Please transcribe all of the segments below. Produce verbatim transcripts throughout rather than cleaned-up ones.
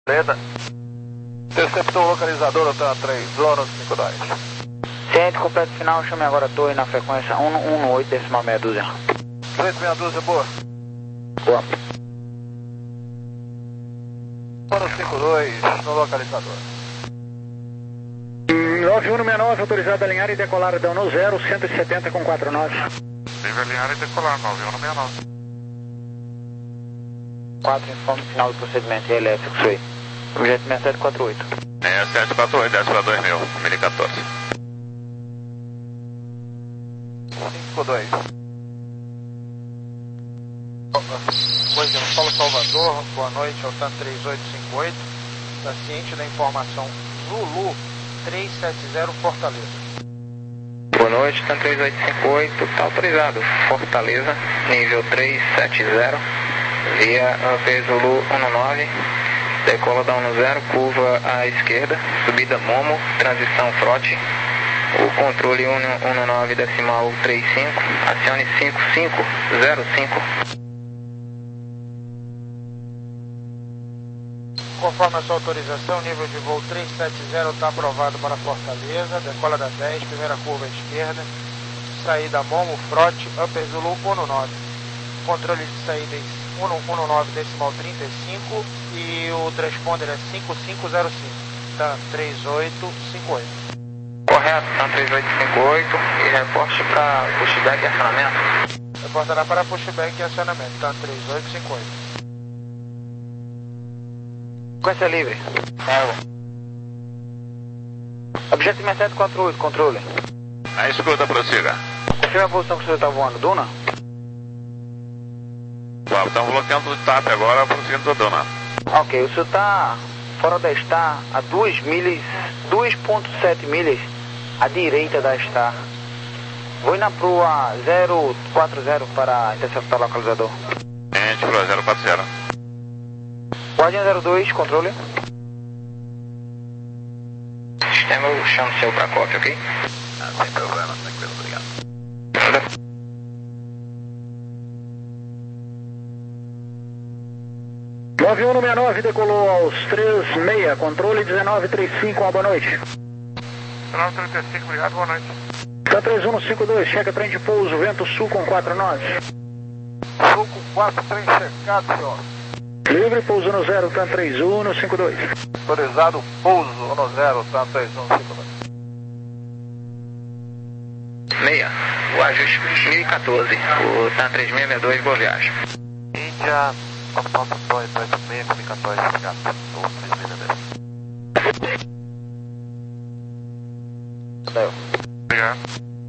Beleza. Interceptou o localizador, Otan três, zona cinco dois. Ciente completo final, chame agora a torre na frequência um um oito, decimal meia dúzia. oito meia dúzia, boa. Boa. Zona cinco dois, no localizador. nove um seis nove, autorizado a alinhar e decolar da um zero, cento e setenta com quatro nove. Livre alinhar e decolar, nove um seis nove. quatro, informe final do procedimento, elétrico, foi. Objeto seis sete quatro oito. seis sete quatro oito, desce para dois mil, dois mil e quatorze. cinco dois. Coisa, Paulo Salvador, boa noite, Otan três oito cinco oito. Está ciente da informação Zulu três sete zero, Fortaleza. Boa noite, Otan três oito cinco oito, está autorizado. Fortaleza, nível três sete zero, via P Zulu um nove. Decola da um zero, curva à esquerda, subida Momo, transição Frote. O controle um nove decimal trinta e cinco, acione cinco cinco zero cinco. Conforme a sua autorização, nível de voo três sete zero está aprovado para Fortaleza, decola da dez, primeira curva à esquerda, saída Momo Frote, Upper Zulu um nove. Controle de saída um nove decimal trinta e cinco e o transponder é cinco cinco zero cinco, tá? três oito cinco oito. Correto, Tan três oito cinco oito e reporte para pushback e acionamento. Reportará para pushback e acionamento, Tan três oito cinco oito. Frequência livre. É. Objeto seis sete quatro oito, controle. A escuta, prossiga. Confirma a posição que o senhor está voando, Duna? Estamos bloqueando o T A P agora, prosseguindo da Duna. Ok, o senhor está fora da Star a duas milhas, dois ponto sete milhas à direita da Star. Vou na proa zero quatro zero para interceptar o localizador. Gente, proa zero quatro zero. Guardian zero dois, controle. Sistema, eu chamo o seu para cópia, ok? Ah, sem problema, tranquilo, obrigado. nove um seis nove decolou aos três seis, controle dezenove trinta e cinco, uma boa noite. dezenove trinta e cinco, obrigado, boa noite. Tá três um cinco dois, checa trem de pouso, vento sul com quatro nove. Sul com quatro, trem checado, senhor. Livre, pouso no zero, Tan três um cinco dois. Autorizado, pouso no zero, Tan três um cinco dois. Meia, o ajuste mil e quatorze, o Tan três seis seis dois, boa viagem. Índia, Alfonso dois dois seis, mil e quatorze, obrigado. Ou três seis dez. Valeu. Obrigado.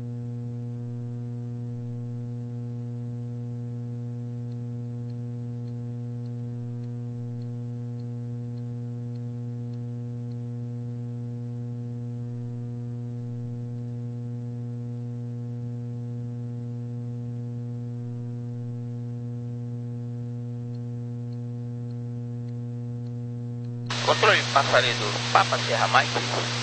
Controle passarinho do Papa Serra Mike,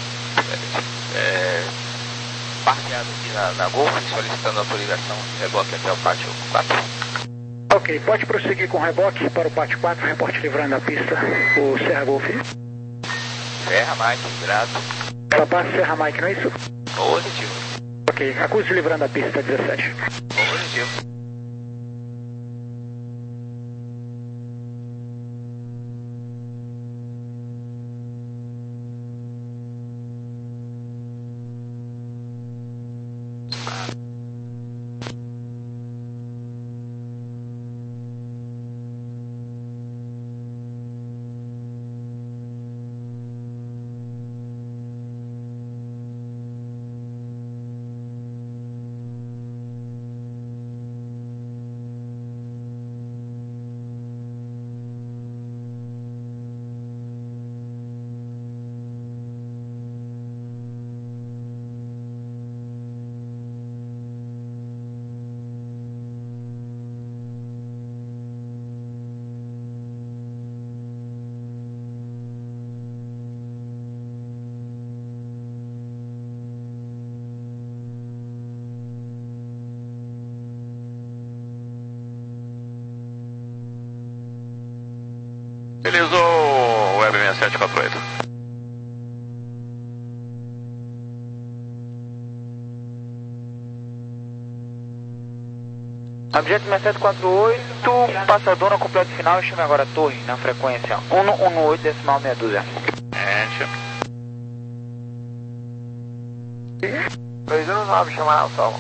é, parqueado aqui na, na Golf, solicitando autorização de reboque até o pátio quatro. Ok, pode prosseguir com reboque para o pátio quatro, reporte livrando a pista, o Serra Golf. Serra Mike, virado. Ela passa Serra Mike, não é isso? Positivo. Ok, acuse livrando a pista dezessete. Positivo. Utilizou o web seis sete quatro oito. Objeto seis sete quatro oito, passador no completo final, chame agora torre na frequência um um oito decimal meia dúzia. Ente. dois um nove, chamar o solo.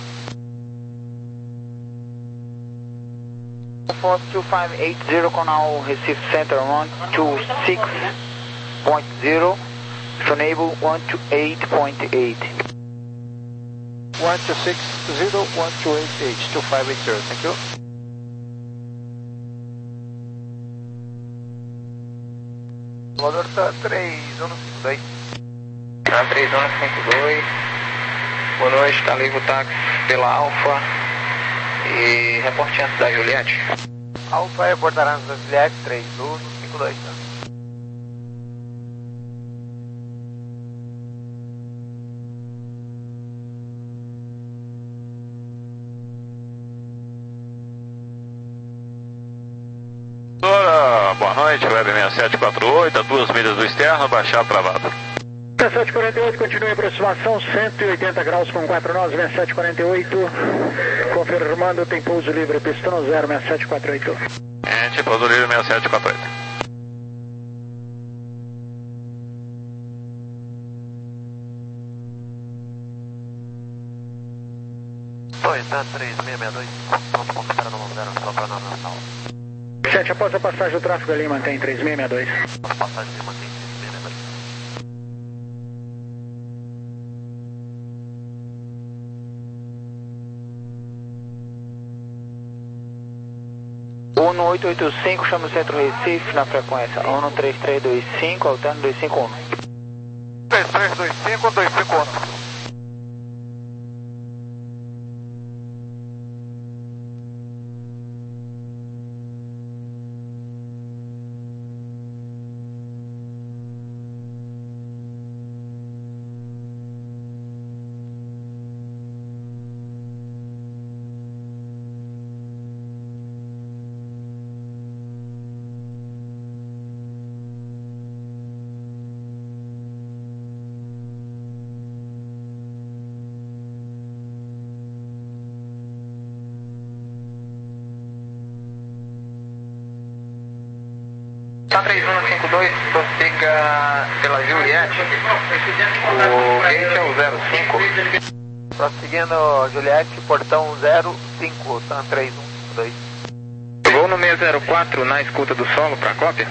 Fox two five eight zero, canal Recife Center one two six point zero, enable one two eight point eight. one two six zero one two eight eight two five eight zero, thank you. O valor está três um cinco dois. Tá três um cinco dois. Boa noite, tá livre o táxi pela Alfa e reporte antes da Juliette. Alfa reportará antes da Juliette três um cinco dois, tá? Boa noite, Web seis sete quatro oito, a duas milhas do externo, baixar travado. seis sete quatro oito, continue a aproximação, cento e oitenta graus com quatro nós, seis sete quatro oito, confirmando, tem pouso livre, pistão zero, seis sete quatro oito. Gente, pouso livre seis sete quatro oito. Toyota três seis seis dois, ponto ponto zero nove zero, só para nós na sala. Gente, após a passagem do tráfego ali, mantém três seis seis dois. Passagem de mantém três seis seis dois. um oito oito cinco, chama o centro Recife na frequência um três três dois cinco, alterno dois cinco um. três três dois cinco, dois cinco um. três um cinco dois, prossiga pela Juliette, o gate é o zero cinco. Prosseguindo Juliette, portão zero cinco, Tan três um cinco dois. Vou no seis zero quatro na escuta do solo para cópia.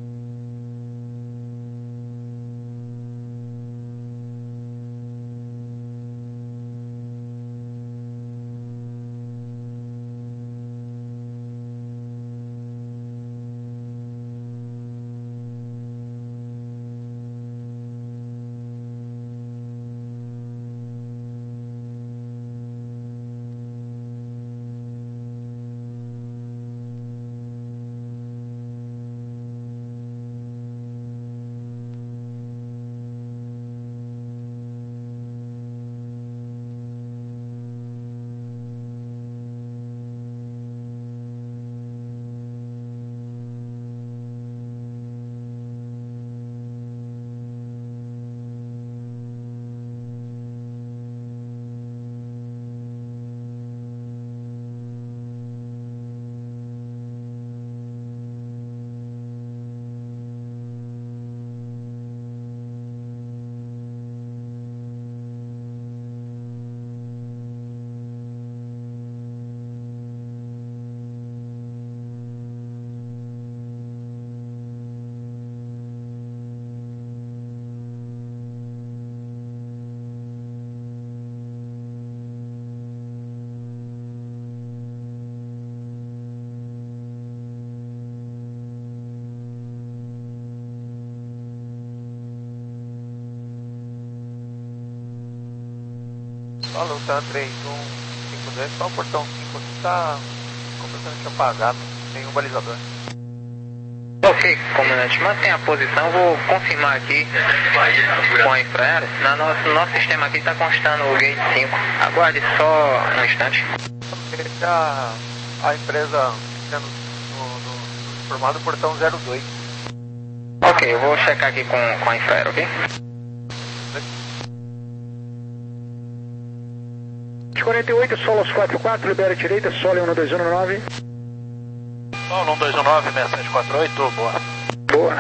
Solo Tan três um cinco dois, só o portão cinco aqui está completamente apagado, sem um balizador. Ok, comandante, mantenha a posição, vou confirmar aqui com a infraero. No nosso, no nosso sistema aqui está constando o gate cinco. Aguarde só um instante. A, a empresa sendo no, no, formado portão zero dois. Ok, Ok, eu vou checar aqui com, com a Infraero, ok? quarenta e oito, Solos quatro quatro, libera direita, Solo um dois um nove. Solo um dois um nove, seis sete quatro oito, boa. Boa.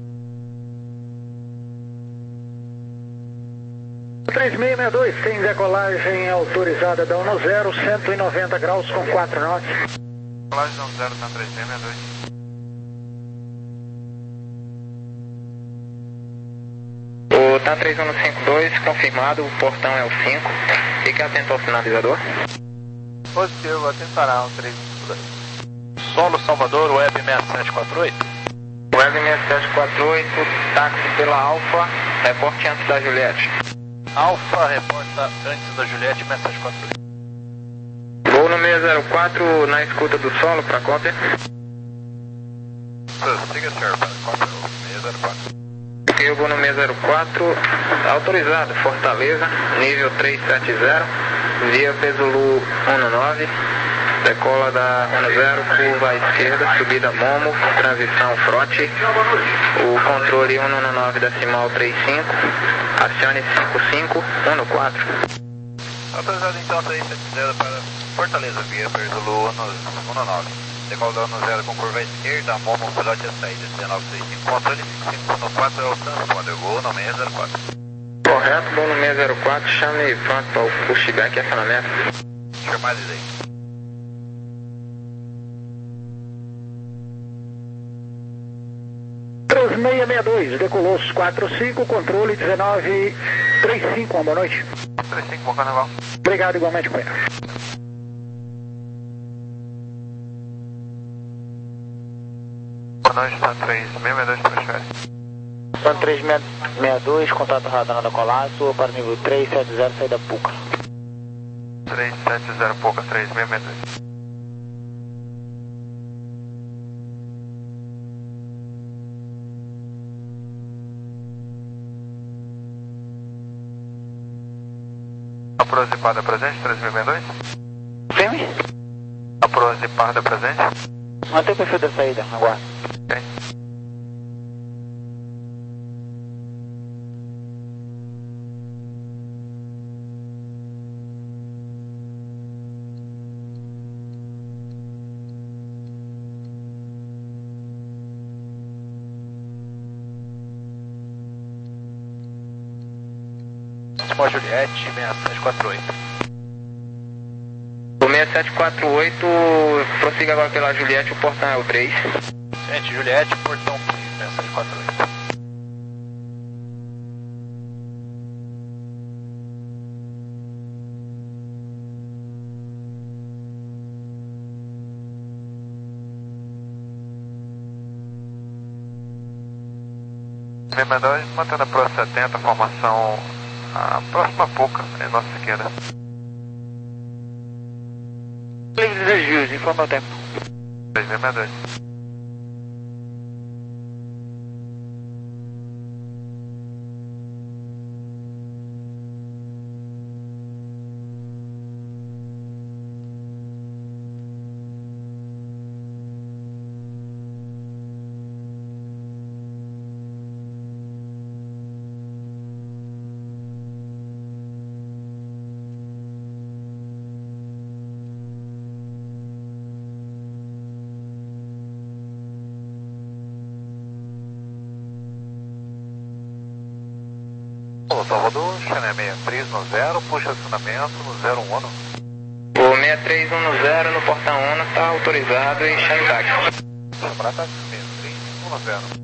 três seis seis dois, tem decolagem autorizada da um zero, cento e noventa graus com quatro knots. Decolagem da um zero na três seis seis dois. O T A três um cinco dois, confirmado, o portão é o cinco. Fique atento ao sinalizador. Positivo, atentará um três cinco dois. Solo Salvador, Web seis sete quatro oito. Web seis sete quatro oito, táxi pela Alfa, reporte antes da Juliette. Alfa, reporta antes da Juliette, seis sete quatro oito. Voo no seis zero quatro, na escuta do solo, para cópia. Siga, senhor, para cópia, seis zero quatro. Eu vou no seis zero quatro, autorizado, Fortaleza, nível trezentos e setenta, via Pesulu nove, decola da zero, curva à esquerda, subida Momo, transição Frote, o controle cento e nove decimal trinta e cinco, acione cinco cinco um quatro. Autorizado então trezentos e setenta para Fortaleza, via Pesulu nove. Decola da zero com curva à esquerda, Momo Frote a saída, dezenove trinta e cinco, controle cinco cinco um quatro é o transponder, voo no seis zero quatro. Correto, voo no seis zero quatro, chame pronto para o pushback e acionamento. Chamadas aí. três seis seis dois, decolou os quatro cinco, controle dezenove trinta e cinco, uma boa noite. trinta e cinco, bom carnaval. Obrigado igualmente, companheiro. Boa noite, T A três seis seis dois, transfere. T A três seis seis dois, contato radar da Colasso, para nível três sete zero, saída Puca. três sete zero, Puca, três seis seis dois. Aproxipada presente, três seis seis dois. Firme? Aproxipada presente. Mantém o perfil da saída, aguardo. Ok. Small Juliette, seis sete quatro oito. O seis sete quatro oito, prossiga agora pela Juliette, o portão é o três. Gente, Juliette, portão três, seis sete quatro oito. seis seis dois, mantendo a Pro setenta, formação a próxima Puca, em nossa esquerda. Livre de desvios, informa o tempo. três seis seis dois. Salvador, Channel sessenta e três no zero, puxa acionamento no zero um. O seis três um zero no portão um está autorizado e chame táxi. Chamar táxi seis três um zero.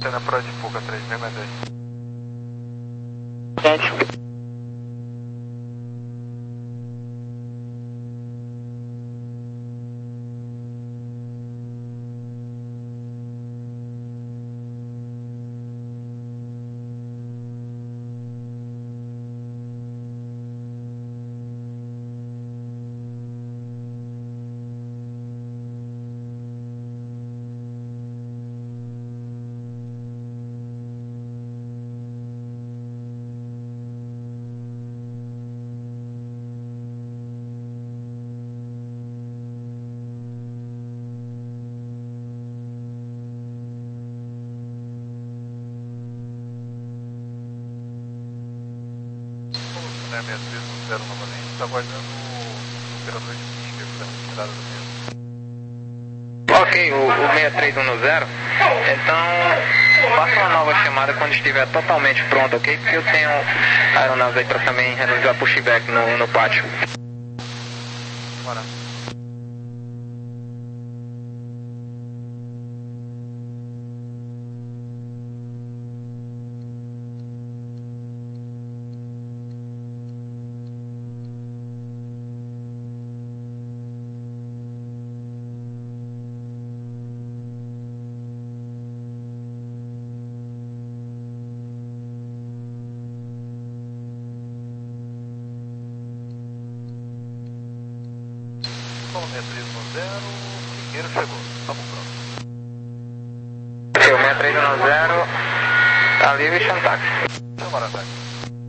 Antena Pro de fuga três seis dois. Gente. seis três um zero novamente, está aguardando o operador de Singer para a retirada do mesmo. Ok, o, o seis três um zero, então faça uma nova chamada quando estiver totalmente pronto, ok? Porque eu tenho aeronaves aí para também realizar pushback no, no pátio. Bora. seis três um zero, Figueiro chegou, estamos prontos. Ok, o seis três um zero, tá livre e chama táxi. Chamar a táxi.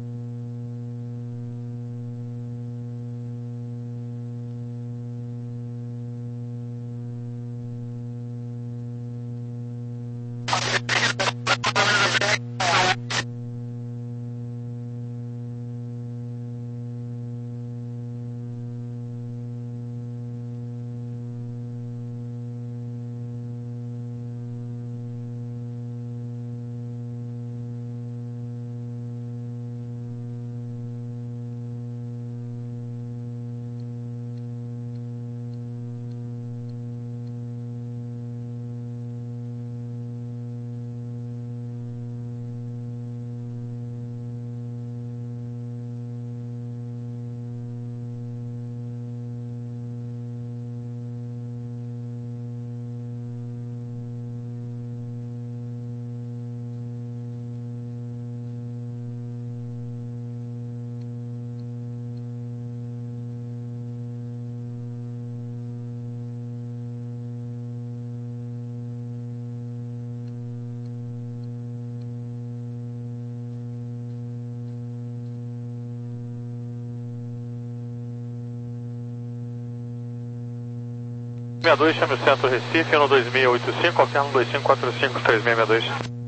seis dois, chame o centro Recife, ano dois seis oito cinco, alterno dois cinco quatro cinco, três seis seis dois.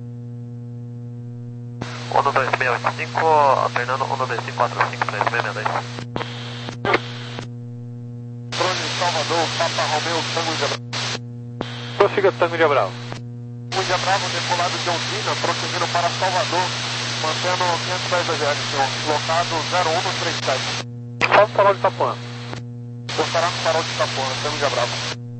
ano dois seis oito cinco, alternando ano dois cinco quatro cinco, três seis seis dois. Drone Salvador, Papa Romeu, Tango de Abravo. Prossiga Tango de Abravo. Tango de Abravo, decolado de Ondina, prosseguindo para Salvador, mantendo quinhentos pés da direção, locado zero um três sete. Só no farol de Itapuã. Estará no farol de Itapuã, Tango de Abravo.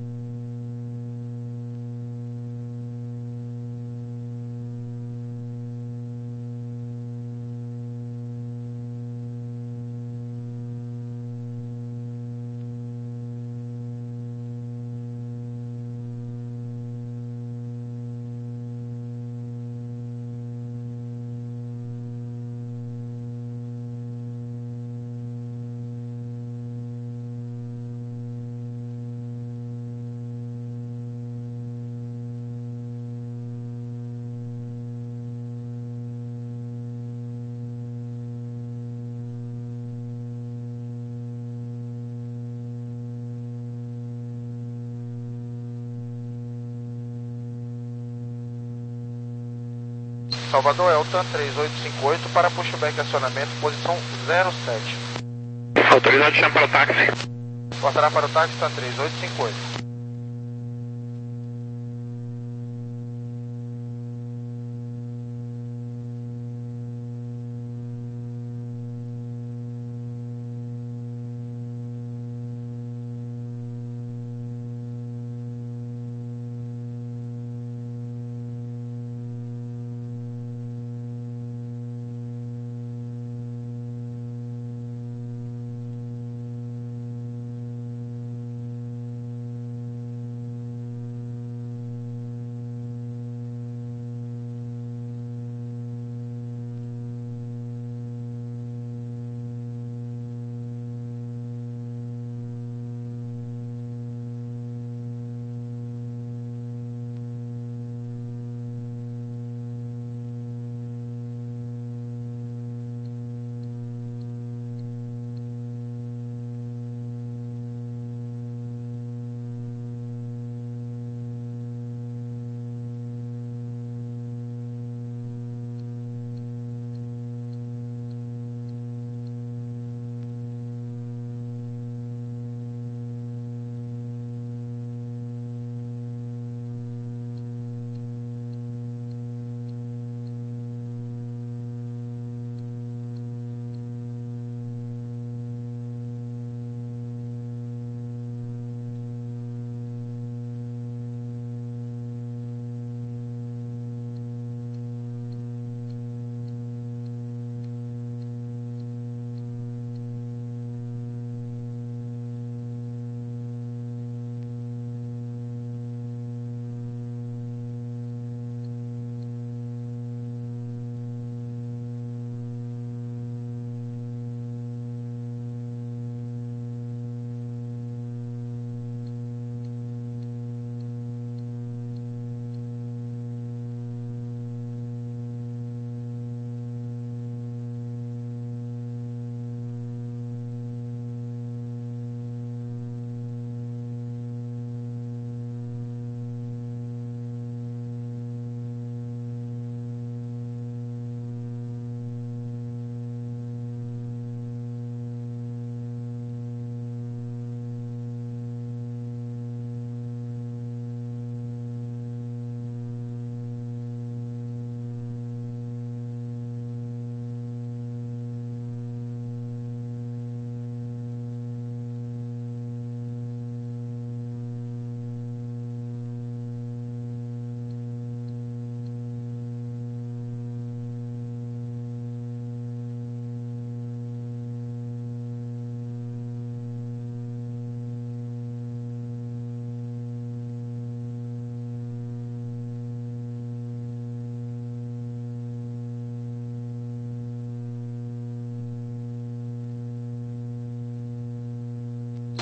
Salvador Eltan três oito cinco oito para pushback acionamento, posição zero sete. Autoridade chama para o táxi. Portará para o táxi, está três oito cinco oito.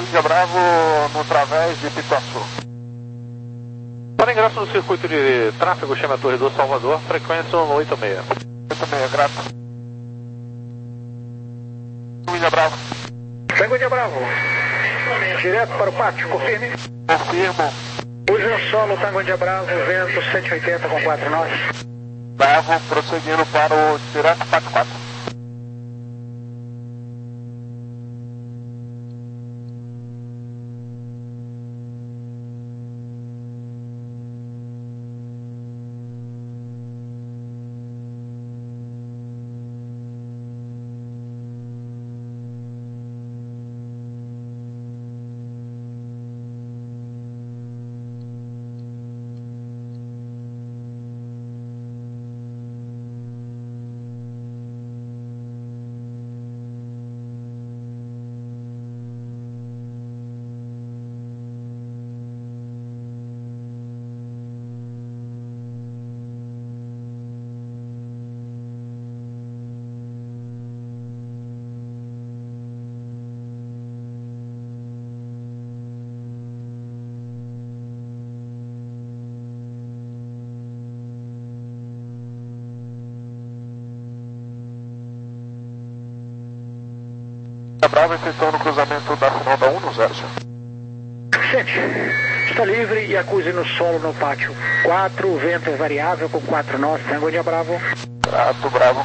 Índia Bravo no Través de Pituaçu. Para ingresso no circuito de tráfego, chama a Torre do Salvador, frequência oito seis. oito seis, grato. Índia Bravo. Tango Índia Bravo. Direto para o pátio, confirme. Confirmo. Use no solo, Tango Índia Bravo, vento cento e oitenta com quatro nós. Bravo, prosseguindo para o direto quatro quatro. Bravo, efetuando o cruzamento da final da um no zero, senhor. Gente, está livre e acuse no solo no pátio. quatro, vento é variável com quatro nós, Tango Índia Bravo. Grato, Bravo.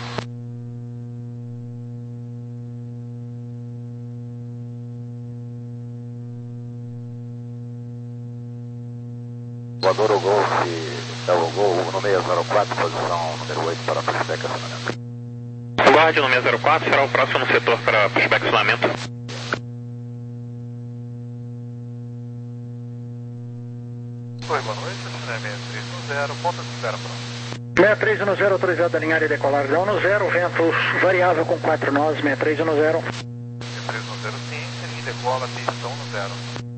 Voador o Golf, é o Gol um seis zero quatro, posição número oito para pushback acionamento. Guarde no seis zero quatro, será o próximo setor para pushback acionamento. Oi, boa noite, acionamento três no zero, ponta de espera pronto. sessenta e três no zero, autorizado a alinhar e decolar da um no zero, vento variável com quatro nós, sessenta e três no zero. sessenta e três no zero, sim, linha decola, pista um no zero.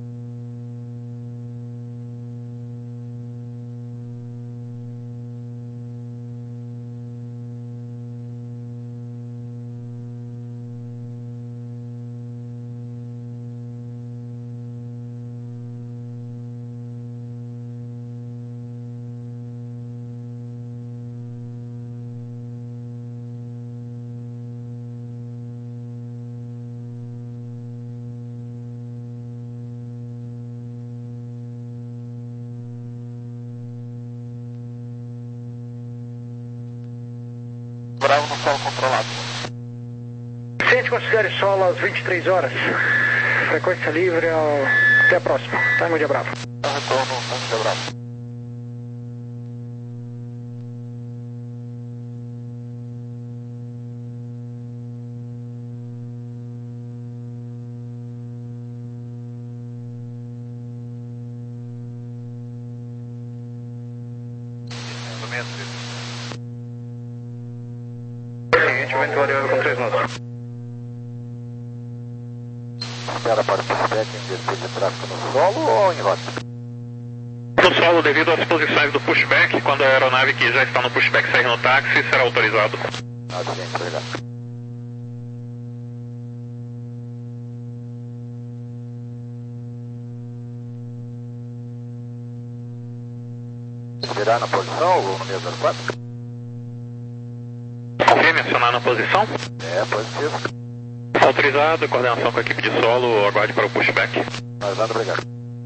Bravo no solo controlado. Gente, considere solo às vinte e três horas. Frequência livre ao... até a próxima. Tango Índia Bravo. Retorno, Tango Índia Bravo. Seguinte, vento variável com três nós. Espera para o pushback em descer de tráfego no solo ou em rota? No solo, devido às posições do pushback, quando a aeronave que já está no pushback sair no táxi, será autorizado. Ah, sim, obrigado. Virar na posição ou no seis zero quatro? Confirme acionar na posição. É, positivo. Autorizado, coordenação com a equipe de solo, aguarde para o pushback. Mas nada, obrigado.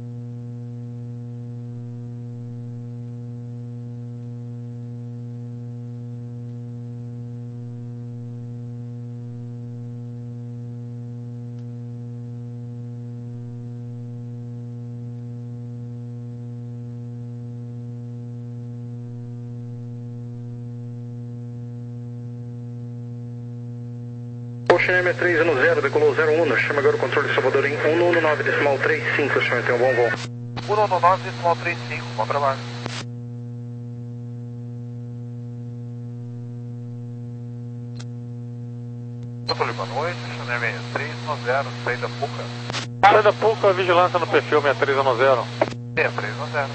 Ocean M três no zero, decolou zero um, chama agora o controle de Salvador em um um nove decimal três cinco, senhor, tem um bom voo. um um nove decimal três cinco, bom trabalho. Controle, boa noite, Ocean M três no zero, saída Puca. Saída Puca, vigilância no perfil sessenta e três no zero. sessenta e três no zero.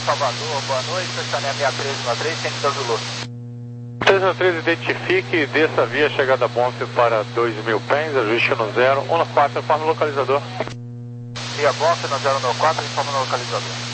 Salvador, boa noite, estacionamento seis três um três, centro da Zulu. três um três, identifique e desça via chegada Bonf para dois mil pés, ajuste no zero, um quatro, informe o localizador. Via Bonf no zero um quatro, informe o localizador.